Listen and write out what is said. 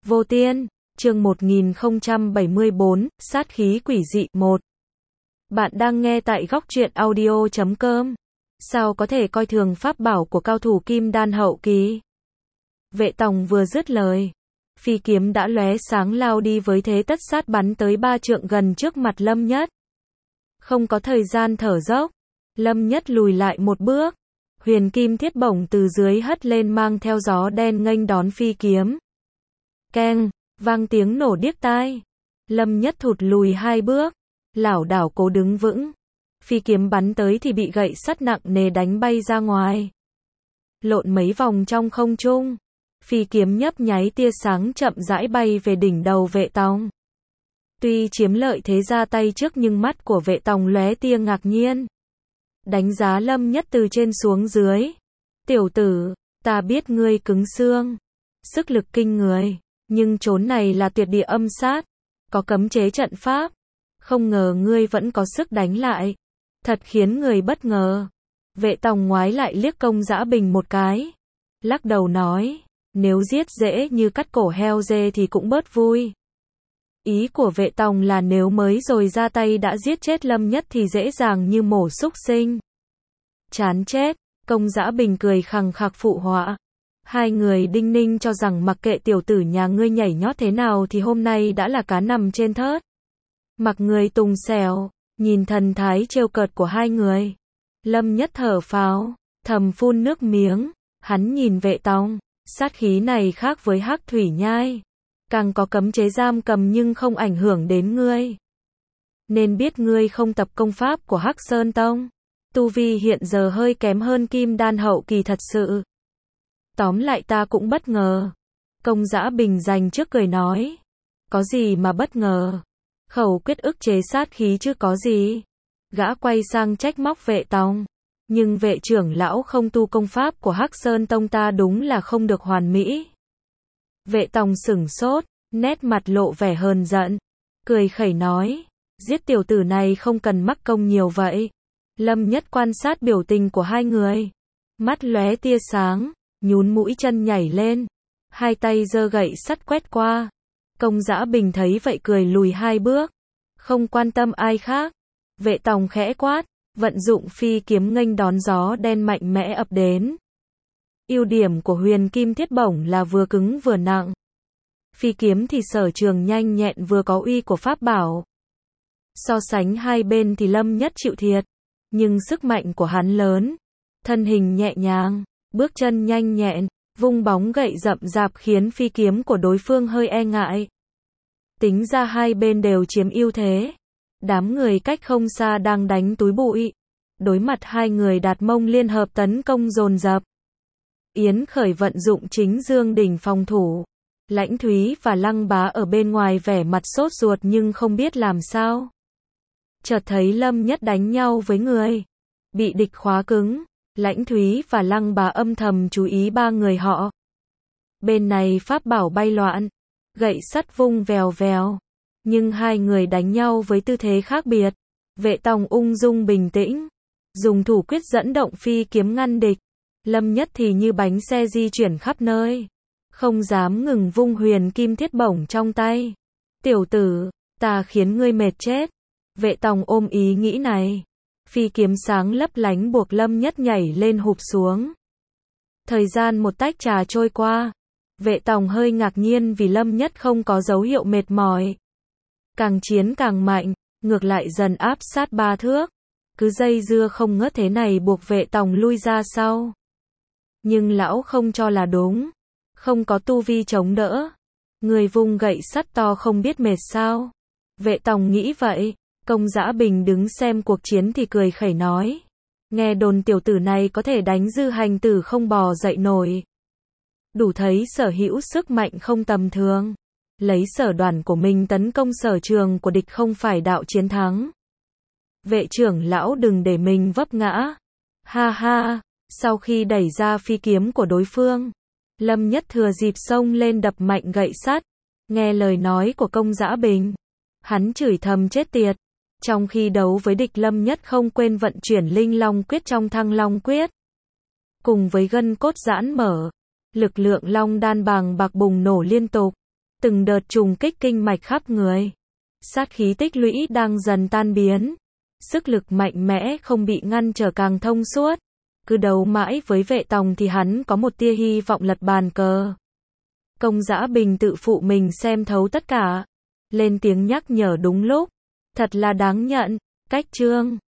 Vô Tiên, chương 1074, sát khí quỷ dị 1. Bạn đang nghe tại góc truyện audio.com. Sao có thể coi thường pháp bảo của cao thủ kim đan hậu kỳ? Vệ Tòng vừa dứt lời, phi kiếm đã lóe sáng lao đi với thế tất sát bắn tới 3 trượng gần trước mặt Lâm Nhất. Không có thời gian thở dốc, Lâm Nhất lùi lại một bước, huyền kim thiết bổng từ dưới hất lên mang theo gió đen nghênh đón phi kiếm. Keng, vang tiếng nổ điếc tai. Lâm Nhất thụt lùi 2 bước, lảo đảo cố đứng vững. Phi kiếm bắn tới thì bị gậy sắt nặng nề đánh bay ra ngoài. Lộn mấy vòng trong không trung, phi kiếm nhấp nháy tia sáng chậm rãi bay về đỉnh đầu Vệ Tòng. Tuy chiếm lợi thế ra tay trước nhưng mắt của Vệ Tòng lóe tia ngạc nhiên. Đánh giá Lâm Nhất từ trên xuống dưới. Tiểu tử, ta biết ngươi cứng xương, sức lực kinh người, nhưng chốn này là tuyệt địa âm sát, có cấm chế trận pháp. Không ngờ ngươi vẫn có sức đánh lại. Thật khiến người bất ngờ. Vệ Tòng ngoái lại liếc Công Dã Bình một cái, lắc đầu nói, nếu giết dễ như cắt cổ heo dê thì cũng bớt vui. Ý của Vệ Tòng là nếu mới rồi ra tay đã giết chết Lâm Nhất thì dễ dàng như mổ súc sinh. Chán chết, Công Dã Bình cười khằng khặc phụ họa. Hai người đinh ninh cho rằng mặc kệ tiểu tử nhà ngươi nhảy nhót thế nào thì hôm nay đã là cá nằm trên thớt. Mặc người tùng xèo, nhìn thần thái trêu cợt của hai người. Lâm Nhất thở phào, thầm phun nước miếng, hắn nhìn Vệ Tòng, sát khí này khác với Hắc Thủy Nhai. Càng có cấm chế giam cầm nhưng không ảnh hưởng đến ngươi. Nên biết ngươi không tập công pháp của Hắc Sơn Tông. Tu vi hiện giờ hơi kém hơn kim đan hậu kỳ thật sự. Tóm lại ta cũng bất ngờ. Công Dã Bình dành trước cười nói. Có gì mà bất ngờ. Khẩu quyết ức chế sát khí chứ có gì. Gã quay sang trách móc Vệ Tòng. Nhưng Vệ trưởng lão không tu công pháp của Hắc Sơn Tông ta đúng là không được hoàn mỹ. Vệ Tòng sửng sốt, nét mặt lộ vẻ hờn giận. Cười khẩy nói. Giết tiểu tử này không cần mắc công nhiều vậy. Lâm Nhất quan sát biểu tình của hai người. Mắt lóe tia sáng, nhún mũi chân nhảy lên. Hai tay giơ gậy sắt quét qua. Công Dã Bình thấy vậy cười lùi 2 bước. Không quan tâm ai khác. Vệ Tòng khẽ quát, vận dụng phi kiếm nghênh đón gió đen mạnh mẽ ập đến. Ưu điểm của huyền kim thiết bổng là vừa cứng vừa nặng. Phi kiếm thì sở trường nhanh nhẹn vừa có uy của pháp bảo. So sánh hai bên thì Lâm Nhất chịu thiệt. Nhưng sức mạnh của hắn lớn. Thân hình nhẹ nhàng, bước chân nhanh nhẹn, vung bóng gậy rậm rạp khiến phi kiếm của đối phương hơi e ngại. Tính ra hai bên đều chiếm ưu thế. Đám người cách không xa đang đánh túi bụi. Đối mặt hai người Đạt Mông liên hợp tấn công dồn dập. Yến Khởi vận dụng chính dương đỉnh phòng thủ. Lãnh Thúy và Lăng Bá ở bên ngoài vẻ mặt sốt ruột nhưng không biết làm sao. Chợt thấy Lâm Nhất đánh nhau với người. Bị địch khóa cứng. Lãnh Thúy và Lăng Bá âm thầm chú ý ba người họ. Bên này pháp bảo bay loạn. Gậy sắt vung vèo vèo. Nhưng hai người đánh nhau với tư thế khác biệt. Vệ Tòng ung dung bình tĩnh. Dùng thủ quyết dẫn động phi kiếm ngăn địch. Lâm Nhất thì như bánh xe di chuyển khắp nơi. Không dám ngừng vung huyền kim thiết bổng trong tay. Tiểu tử, ta khiến ngươi mệt chết. Vệ Tòng ôm ý nghĩ này. Phi kiếm sáng lấp lánh buộc Lâm Nhất nhảy lên hụp xuống. Thời gian một tách trà trôi qua. Vệ Tòng hơi ngạc nhiên vì Lâm Nhất không có dấu hiệu mệt mỏi. Càng chiến càng mạnh, ngược lại dần áp sát 3 thước. Cứ dây dưa không ngớt thế này buộc Vệ Tòng lui ra sau. Nhưng lão không cho là đúng. Không có tu vi chống đỡ. Người vung gậy sắt to không biết mệt sao. Vệ Tòng nghĩ vậy. Công Dã Bình đứng xem cuộc chiến thì cười khẩy nói. Nghe đồn tiểu tử này có thể đánh dư hành tử không bò dậy nổi. Đủ thấy sở hữu sức mạnh không tầm thường. Lấy sở đoàn của mình tấn công sở trường của địch không phải đạo chiến thắng. Vệ trưởng lão đừng để mình vấp ngã. Ha ha, sau khi đẩy ra phi kiếm của đối phương. Lâm Nhất thừa dịp xông lên đập mạnh gậy sắt. Nghe lời nói của Công Dã Bình. Hắn chửi thầm chết tiệt. Trong khi đấu với địch Lâm Nhất không quên vận chuyển linh long quyết trong Thăng Long quyết. Cùng với gân cốt giãn mở. Lực lượng long đan bàng bạc bùng nổ liên tục. từng đợt trùng kích kinh mạch khắp người. Sát khí tích lũy đang dần tan biến. Sức lực mạnh mẽ không bị ngăn trở càng thông suốt. Cứ đấu mãi với vệ tòng thì hắn có một tia hy vọng lật bàn cờ. Công Dã Bình tự phụ mình xem thấu tất cả. Lên tiếng nhắc nhở đúng lúc. Thật là đáng nhận. Cách chương